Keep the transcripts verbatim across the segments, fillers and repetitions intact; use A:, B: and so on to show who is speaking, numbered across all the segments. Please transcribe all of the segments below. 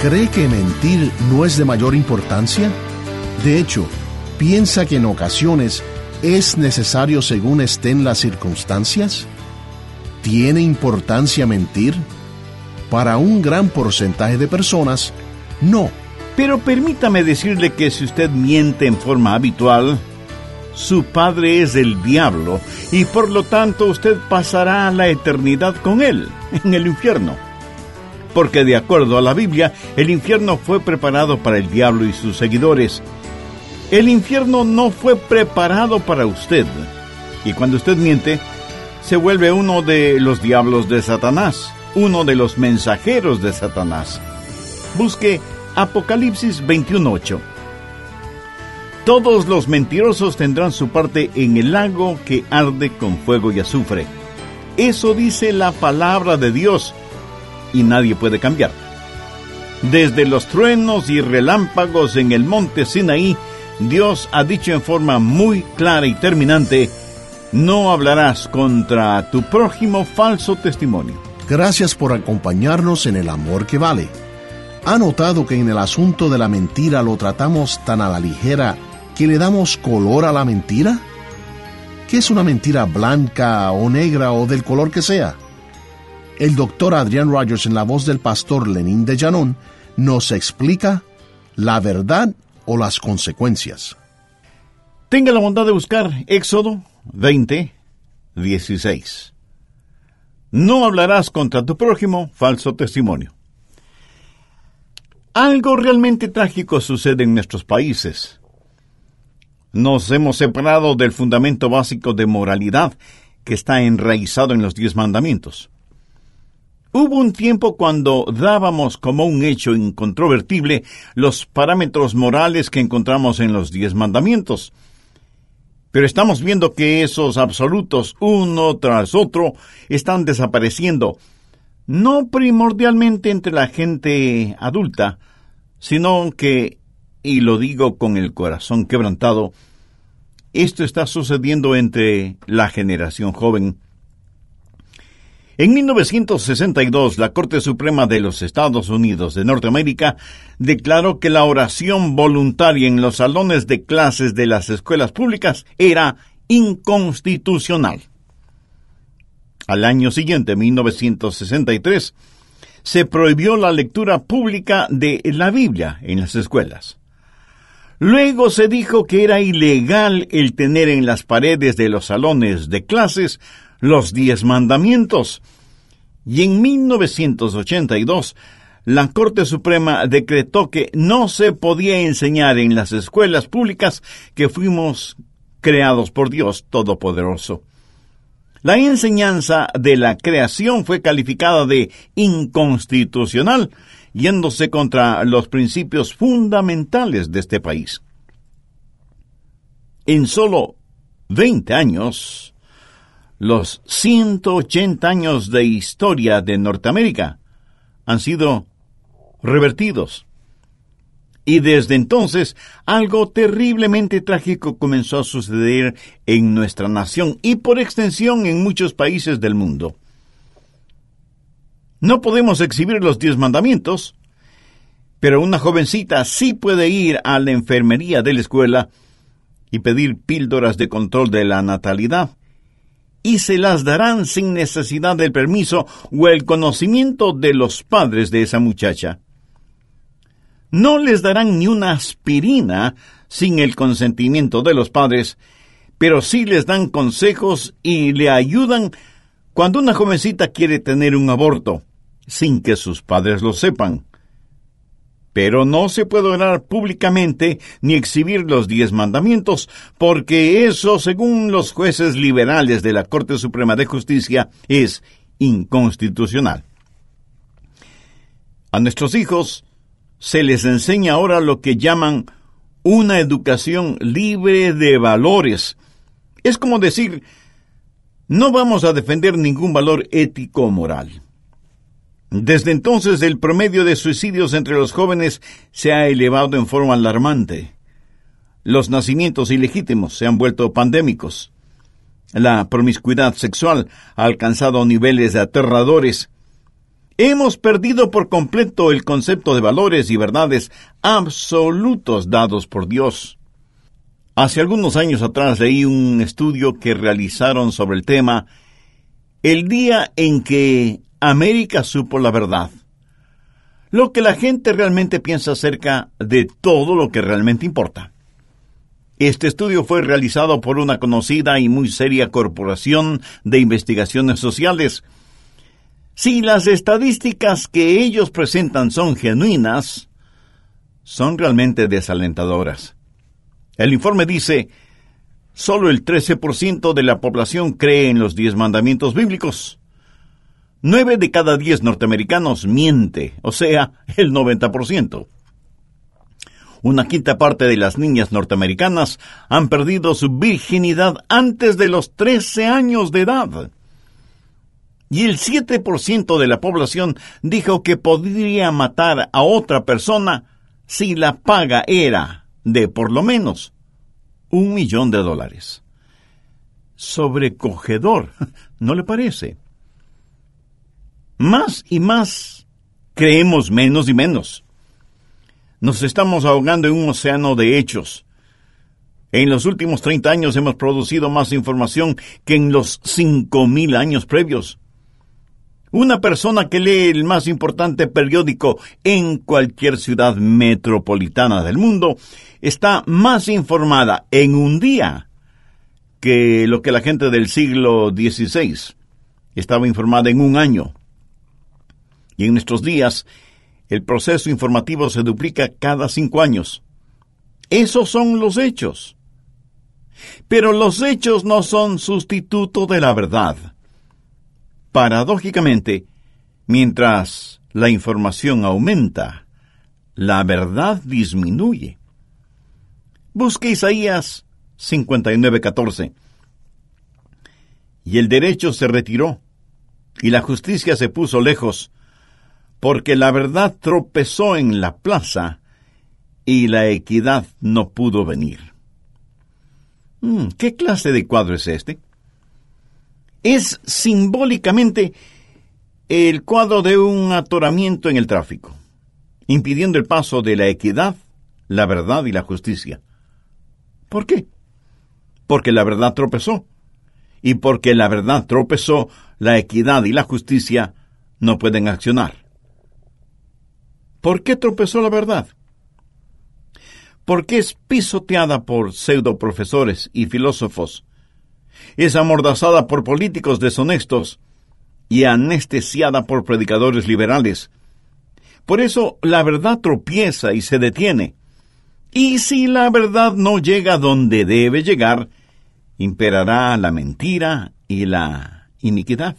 A: ¿Cree que mentir no es de mayor importancia? De hecho, ¿piensa que en ocasiones es necesario según estén las circunstancias? ¿Tiene importancia mentir? Para un gran porcentaje de personas, no.
B: Pero permítame decirle que si usted miente en forma habitual, su padre es el diablo y por lo tanto usted pasará la eternidad con él, en el infierno. Porque de acuerdo a la Biblia, el infierno fue preparado para el diablo y sus seguidores. El infierno no fue preparado para usted. Y cuando usted miente, se vuelve uno de los diablos de Satanás, uno de los mensajeros de Satanás. Busque Apocalipsis veintiuno ocho. Todos los mentirosos tendrán su parte en el lago que arde con fuego y azufre. Eso dice la palabra de Dios, y nadie puede cambiar. Desde los truenos y relámpagos en el monte Sinaí, Dios ha dicho en forma muy clara y terminante: no hablarás contra tu prójimo falso testimonio.
A: Gracias por acompañarnos en El Amor que Vale. ¿Ha notado que en el asunto de la mentira lo tratamos tan a la ligera que le damos color a la mentira? ¿Qué es una mentira blanca o negra o del color que sea? El doctor Adrian Rogers, en la voz del pastor Lenín de Llanón, nos explica la verdad o las consecuencias.
B: Tenga la bondad de buscar Éxodo veinte, dieciséis. No hablarás contra tu prójimo falso testimonio. Algo realmente trágico sucede en nuestros países. Nos hemos separado del fundamento básico de moralidad que está enraizado en los diez mandamientos. Hubo un tiempo cuando dábamos como un hecho incontrovertible los parámetros morales que encontramos en los diez mandamientos. Pero estamos viendo que esos absolutos, uno tras otro, están desapareciendo, no primordialmente entre la gente adulta, sino que, y lo digo con el corazón quebrantado, esto está sucediendo entre la generación joven. En mil novecientos sesenta y dos, la Corte Suprema de los Estados Unidos de Norteamérica declaró que la oración voluntaria en los salones de clases de las escuelas públicas era inconstitucional. Al año siguiente, mil novecientos sesenta y tres, se prohibió la lectura pública de la Biblia en las escuelas. Luego se dijo que era ilegal el tener en las paredes de los salones de clases los diez mandamientos. Y en mil novecientos ochenta y dos, la Corte Suprema decretó que no se podía enseñar en las escuelas públicas que fuimos creados por Dios Todopoderoso. La enseñanza de la creación fue calificada de inconstitucional, yéndose contra los principios fundamentales de este país. En solo veinte años, los ciento ochenta años de historia de Norteamérica han sido revertidos. Y desde entonces, algo terriblemente trágico comenzó a suceder en nuestra nación y por extensión en muchos países del mundo. No podemos exhibir los diez mandamientos, pero una jovencita sí puede ir a la enfermería de la escuela y pedir píldoras de control de la natalidad, y se las darán sin necesidad del permiso o el conocimiento de los padres de esa muchacha. No les darán ni una aspirina sin el consentimiento de los padres, pero sí les dan consejos y le ayudan cuando una jovencita quiere tener un aborto, sin que sus padres lo sepan. Pero no se puede orar públicamente ni exhibir los diez mandamientos, porque eso, según los jueces liberales de la Corte Suprema de Justicia, es inconstitucional. A nuestros hijos se les enseña ahora lo que llaman una educación libre de valores. Es como decir, no vamos a defender ningún valor ético o moral. Desde entonces, el promedio de suicidios entre los jóvenes se ha elevado en forma alarmante. Los nacimientos ilegítimos se han vuelto pandémicos. La promiscuidad sexual ha alcanzado niveles aterradores. Hemos perdido por completo el concepto de valores y verdades absolutos dados por Dios. Hace algunos años atrás leí un estudio que realizaron sobre el tema El día en que América supo la verdad. Lo que la gente realmente piensa acerca de todo lo que realmente importa. Este estudio fue realizado por una conocida y muy seria corporación de investigaciones sociales. Si las estadísticas que ellos presentan son genuinas, son realmente desalentadoras. El informe dice, solo el trece por ciento de la población cree en los diez mandamientos bíblicos. Nueve de cada diez norteamericanos miente, o sea, el noventa por ciento. Una quinta parte de las niñas norteamericanas han perdido su virginidad antes de los trece años de edad. Y el siete por ciento de la población dijo que podría matar a otra persona si la paga era de por lo menos un millón de dólares. Sobrecogedor, ¿no le parece? Más y más creemos menos y menos. Nos estamos ahogando en un océano de hechos. En los últimos treinta años hemos producido más información que en los cinco mil años previos. Una persona que lee el más importante periódico en cualquier ciudad metropolitana del mundo está más informada en un día que lo que la gente del siglo dieciséis estaba informada en un año. Y en nuestros días, el proceso informativo se duplica cada cinco años. Esos son los hechos. Pero los hechos no son sustituto de la verdad. Paradójicamente, mientras la información aumenta, la verdad disminuye. Busque Isaías cincuenta y nueve catorce. Y el derecho se retiró, y la justicia se puso lejos, porque la verdad tropezó en la plaza, y la equidad no pudo venir. Hmm, ¿qué clase de cuadro es este? Es simbólicamente el cuadro de un atoramiento en el tráfico, impidiendo el paso de la equidad, la verdad y la justicia. ¿Por qué? Porque la verdad tropezó. Y porque la verdad tropezó, la equidad y la justicia no pueden accionar. ¿Por qué tropezó la verdad? Porque es pisoteada por pseudoprofesores y filósofos. Es amordazada por políticos deshonestos y anestesiada por predicadores liberales. Por eso la verdad tropieza y se detiene. Y si la verdad no llega donde debe llegar, imperará la mentira y la iniquidad.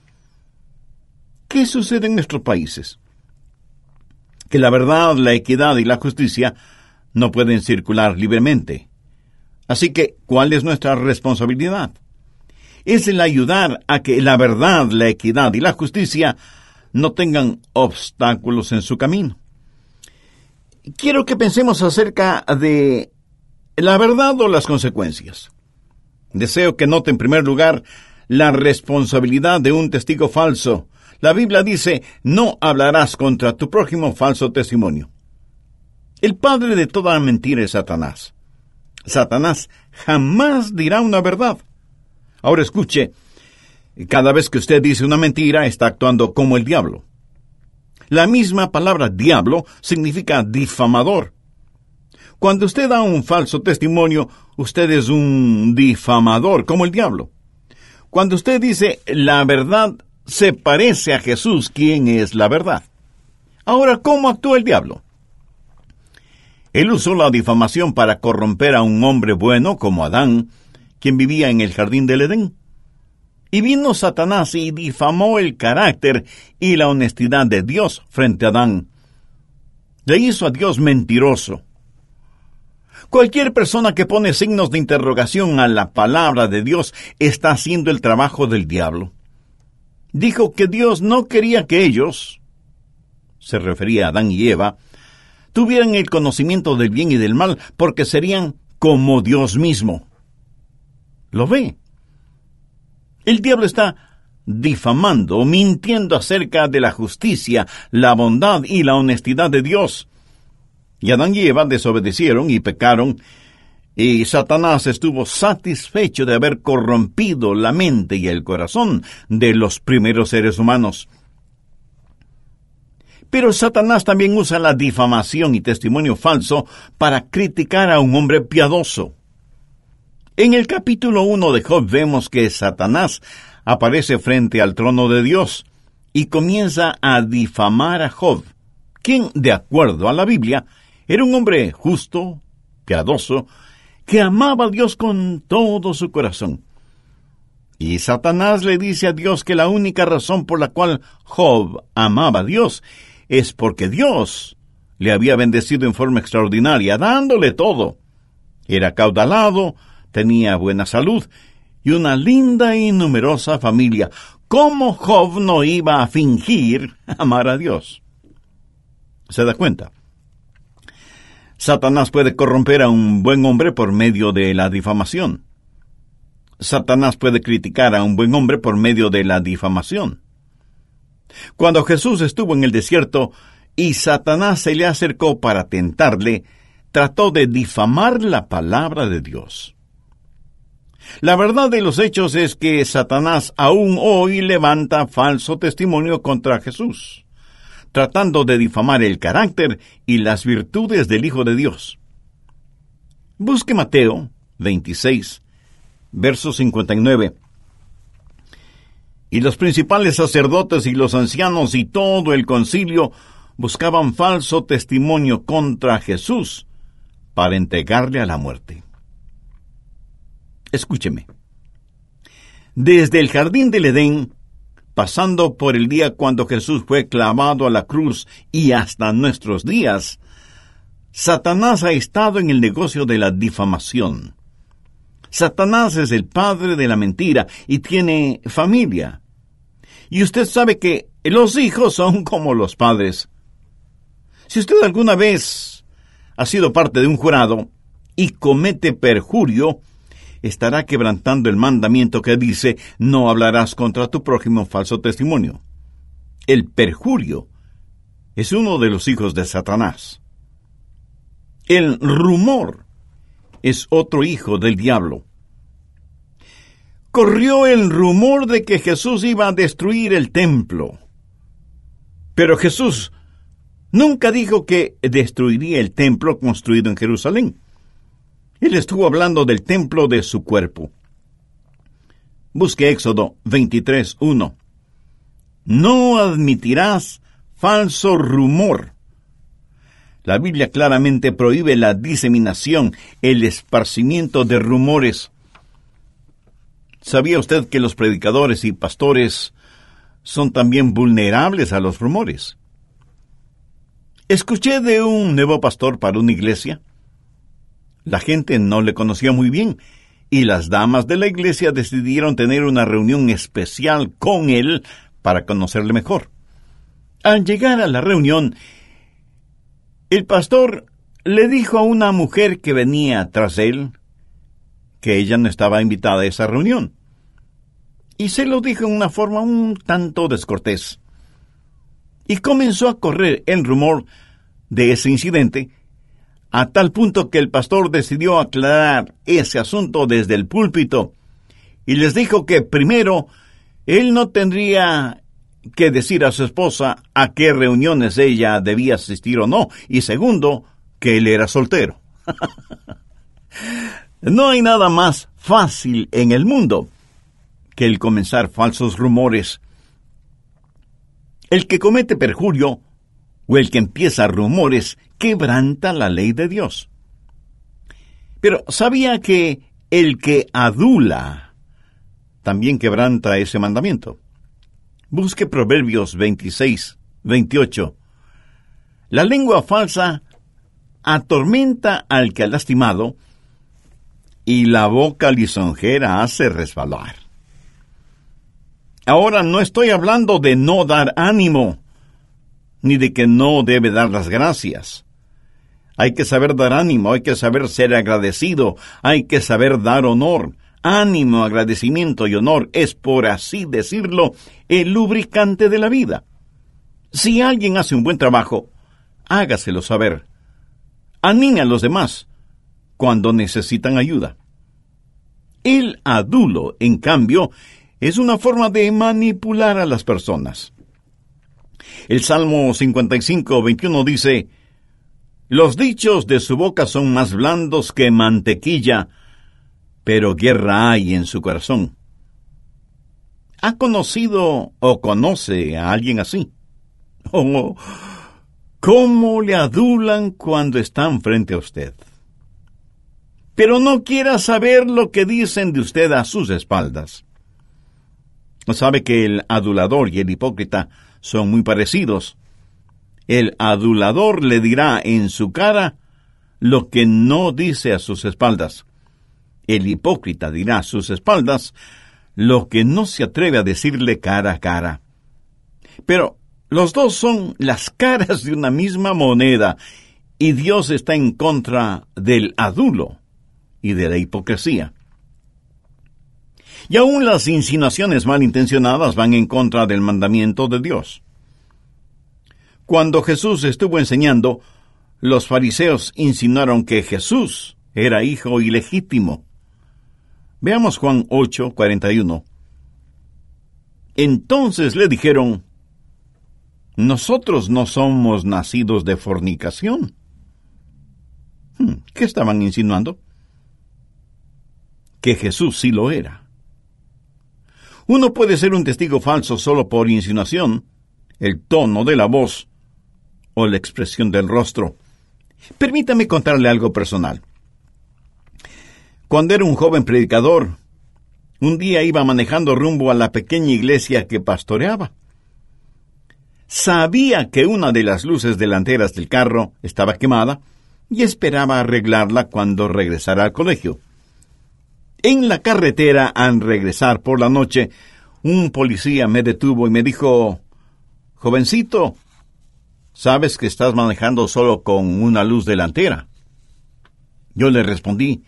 B: ¿Qué sucede en nuestros países? Que la verdad, la equidad y la justicia no pueden circular libremente. Así que, ¿cuál es nuestra responsabilidad? Es el ayudar a que la verdad, la equidad y la justicia no tengan obstáculos en su camino. Quiero que pensemos acerca de la verdad o las consecuencias. Deseo que note en primer lugar la responsabilidad de un testigo falso. La Biblia dice, no hablarás contra tu prójimo falso testimonio. El padre de toda mentira es Satanás. Satanás jamás dirá una verdad. Ahora escuche, cada vez que usted dice una mentira, está actuando como el diablo. La misma palabra diablo significa difamador. Cuando usted da un falso testimonio, usted es un difamador, como el diablo. Cuando usted dice la verdad se parece a Jesús, ¿quién es la verdad? Ahora, ¿cómo actúa el diablo? Él usó la difamación para corromper a un hombre bueno como Adán, quien vivía en el jardín del Edén. Y vino Satanás y difamó el carácter y la honestidad de Dios frente a Adán. Le hizo a Dios mentiroso. Cualquier persona que pone signos de interrogación a la palabra de Dios está haciendo el trabajo del diablo. Dijo que Dios no quería que ellos, se refería a Adán y Eva, tuvieran el conocimiento del bien y del mal, porque serían como Dios mismo. ¿Lo ve? El diablo está difamando o mintiendo acerca de la justicia, la bondad y la honestidad de Dios. Y Adán y Eva desobedecieron y pecaron, y Satanás estuvo satisfecho de haber corrompido la mente y el corazón de los primeros seres humanos. Pero Satanás también usa la difamación y testimonio falso para criticar a un hombre piadoso. En el capítulo uno de Job vemos que Satanás aparece frente al trono de Dios y comienza a difamar a Job, quien, de acuerdo a la Biblia, era un hombre justo, piadoso, que amaba a Dios con todo su corazón. Y Satanás le dice a Dios que la única razón por la cual Job amaba a Dios es porque Dios le había bendecido en forma extraordinaria, dándole todo. Era acaudalado, tenía buena salud y una linda y numerosa familia. ¿Cómo Job no iba a fingir amar a Dios? ¿Se da cuenta? Satanás puede corromper a un buen hombre por medio de la difamación. Satanás puede criticar a un buen hombre por medio de la difamación. Cuando Jesús estuvo en el desierto y Satanás se le acercó para tentarle, trató de difamar la palabra de Dios. La verdad de los hechos es que Satanás aún hoy levanta falso testimonio contra Jesús, tratando de difamar el carácter y las virtudes del Hijo de Dios. Busque Mateo veintiséis, verso cincuenta y nueve. Y los principales sacerdotes y los ancianos y todo el concilio buscaban falso testimonio contra Jesús para entregarle a la muerte. Escúcheme. Desde el jardín del Edén, pasando por el día cuando Jesús fue clavado a la cruz y hasta nuestros días, Satanás ha estado en el negocio de la difamación. Satanás es el padre de la mentira y tiene familia. Y usted sabe que los hijos son como los padres. Si usted alguna vez ha sido parte de un jurado y comete perjurio, estará quebrantando el mandamiento que dice: no hablarás contra tu prójimo falso testimonio. El perjurio es uno de los hijos de Satanás. El rumor es otro hijo del diablo. Corrió el rumor de que Jesús iba a destruir el templo. Pero Jesús nunca dijo que destruiría el templo construido en Jerusalén. Él estuvo hablando del templo de su cuerpo. Busque Éxodo veintitrés, uno. No admitirás falso rumor. La Biblia claramente prohíbe la diseminación, el esparcimiento de rumores. ¿Sabía usted que los predicadores y pastores son también vulnerables a los rumores? Escuché de un nuevo pastor para una iglesia. La gente no le conocía muy bien, y las damas de la iglesia decidieron tener una reunión especial con él para conocerle mejor. Al llegar a la reunión, el pastor le dijo a una mujer que venía tras él que ella no estaba invitada a esa reunión, y se lo dijo en una forma un tanto descortés. Y comenzó a correr el rumor de ese incidente, a tal punto que el pastor decidió aclarar ese asunto desde el púlpito y les dijo que primero él no tendría que decir a su esposa a qué reuniones ella debía asistir o no, y segundo, que él era soltero. No hay nada más fácil en el mundo que el comenzar falsos rumores. El que comete perjurio o el que empieza rumores quebranta la ley de Dios. Pero ¿sabía que el que adula también quebranta ese mandamiento? Busque Proverbios veintiséis, veintiocho. La lengua falsa atormenta al que ha lastimado, y la boca lisonjera hace resbalar. Ahora no estoy hablando de no dar ánimo, ni de que no debe dar las gracias. Hay que saber dar ánimo, hay que saber ser agradecido, hay que saber dar honor, ánimo, agradecimiento y honor es, por así decirlo, el lubricante de la vida. Si alguien hace un buen trabajo, hágaselo saber. Anime a los demás cuando necesitan ayuda. El adulo, en cambio, es una forma de manipular a las personas. El Salmo cincuenta y cinco, veintiuno dice: los dichos de su boca son más blandos que mantequilla, pero guerra hay en su corazón. ¿Ha conocido o conoce a alguien así? Oh, ¿cómo le adulan cuando están frente a usted? Pero no quiera saber lo que dicen de usted a sus espaldas. Sabe que el adulador y el hipócrita son muy parecidos. El adulador le dirá en su cara lo que no dice a sus espaldas. El hipócrita dirá a sus espaldas lo que no se atreve a decirle cara a cara. Pero los dos son las caras de una misma moneda, y Dios está en contra del adulo y de la hipocresía. Y aún las insinuaciones malintencionadas van en contra del mandamiento de Dios. Cuando Jesús estuvo enseñando, los fariseos insinuaron que Jesús era hijo ilegítimo. Veamos Juan ocho, cuarenta y uno. Entonces le dijeron: nosotros no somos nacidos de fornicación. ¿Qué estaban insinuando? Que Jesús sí lo era. Uno puede ser un testigo falso solo por insinuación, el tono de la voz o la expresión del rostro. Permítame contarle algo personal. Cuando era un joven predicador, un día iba manejando rumbo a la pequeña iglesia que pastoreaba. Sabía que una de las luces delanteras del carro estaba quemada y esperaba arreglarla cuando regresara al colegio. En la carretera, al regresar por la noche, un policía me detuvo y me dijo: jovencito, ¿sabes que estás manejando solo con una luz delantera? Yo le respondí: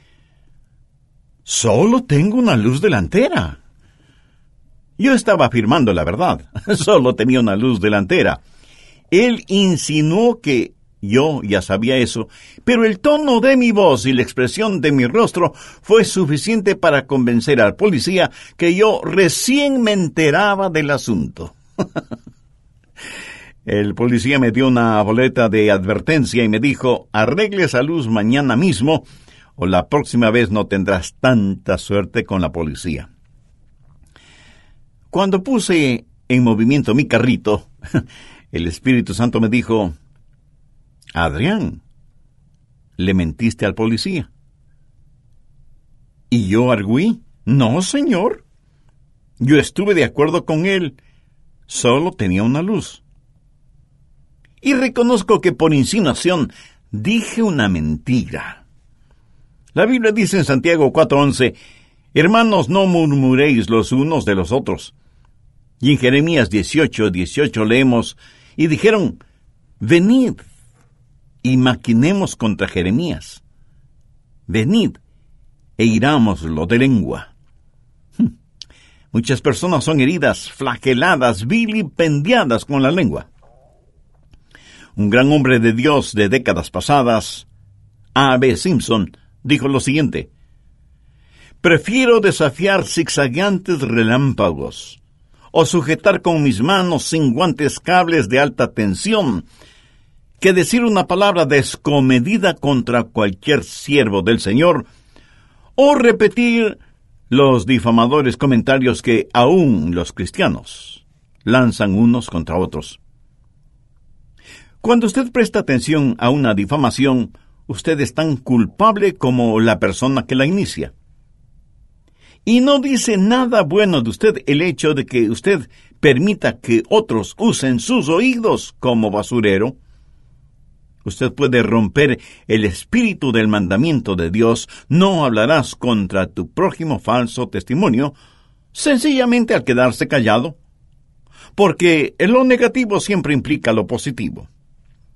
B: solo tengo una luz delantera. Yo estaba afirmando la verdad, solo tenía una luz delantera. Él insinuó que yo ya sabía eso, pero el tono de mi voz y la expresión de mi rostro fue suficiente para convencer al policía que yo recién me enteraba del asunto. El policía me dio una boleta de advertencia y me dijo: arregle esa luz mañana mismo, o la próxima vez no tendrás tanta suerte con la policía. Cuando puse en movimiento mi carrito, el Espíritu Santo me dijo: Adrián, ¿le mentiste al policía? ¿Y yo arguí? No, señor. Yo estuve de acuerdo con él. Solo tenía una luz. Y reconozco que por insinuación dije una mentira. La Biblia dice en Santiago cuatro once: hermanos, no murmuréis los unos de los otros. Y en Jeremías dieciocho dieciocho leemos: y dijeron: venid y maquinemos contra Jeremías. Venid e irámoslo de lengua. Muchas personas son heridas, flageladas, vilipendiadas con la lengua. Un gran hombre de Dios de décadas pasadas, A B Simpson, dijo lo siguiente: prefiero desafiar zigzagueantes relámpagos o sujetar con mis manos sin guantes cables de alta tensión que decir una palabra descomedida contra cualquier siervo del Señor, o repetir los difamadores comentarios que aún los cristianos lanzan unos contra otros. Cuando usted presta atención a una difamación, usted es tan culpable como la persona que la inicia. Y no dice nada bueno de usted el hecho de que usted permita que otros usen sus oídos como basurero. Usted puede romper el espíritu del mandamiento de Dios: no hablarás contra tu prójimo falso testimonio, sencillamente al quedarse callado, porque lo negativo siempre implica lo positivo.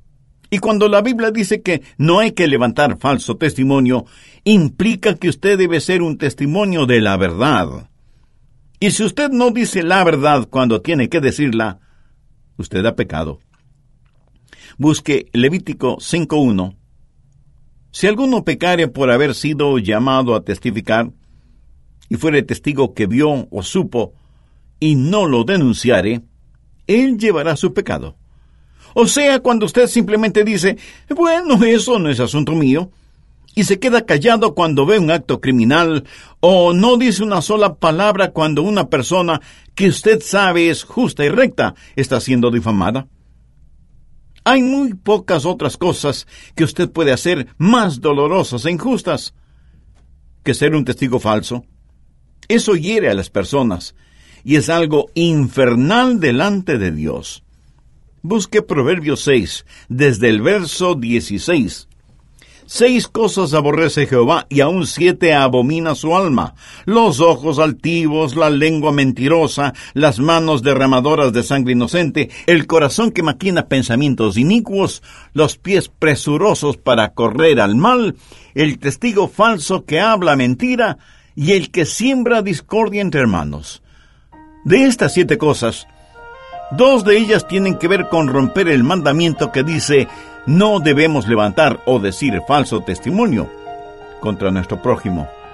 B: Y cuando la Biblia dice que no hay que levantar falso testimonio, implica que usted debe ser un testimonio de la verdad. Y si usted no dice la verdad cuando tiene que decirla, usted ha pecado. Busque Levítico cinco uno. Si alguno pecare por haber sido llamado a testificar, y fuere testigo que vio o supo, y no lo denunciare, él llevará su pecado. O sea, cuando usted simplemente dice, bueno, eso no es asunto mío, y se queda callado cuando ve un acto criminal, o no dice una sola palabra cuando una persona que usted sabe es justa y recta está siendo difamada. Hay muy pocas otras cosas que usted puede hacer más dolorosas e injustas que ser un testigo falso. Eso hiere a las personas y es algo infernal delante de Dios. Busque Proverbios seis, desde el verso dieciséis. Seis cosas aborrece Jehová, y aun siete abomina su alma: los ojos altivos, la lengua mentirosa, las manos derramadoras de sangre inocente, el corazón que maquina pensamientos inicuos, los pies presurosos para correr al mal, el testigo falso que habla mentira, y el que siembra discordia entre hermanos. De estas siete cosas, dos de ellas tienen que ver con romper el mandamiento que dice: no debemos levantar o decir falso testimonio contra nuestro prójimo.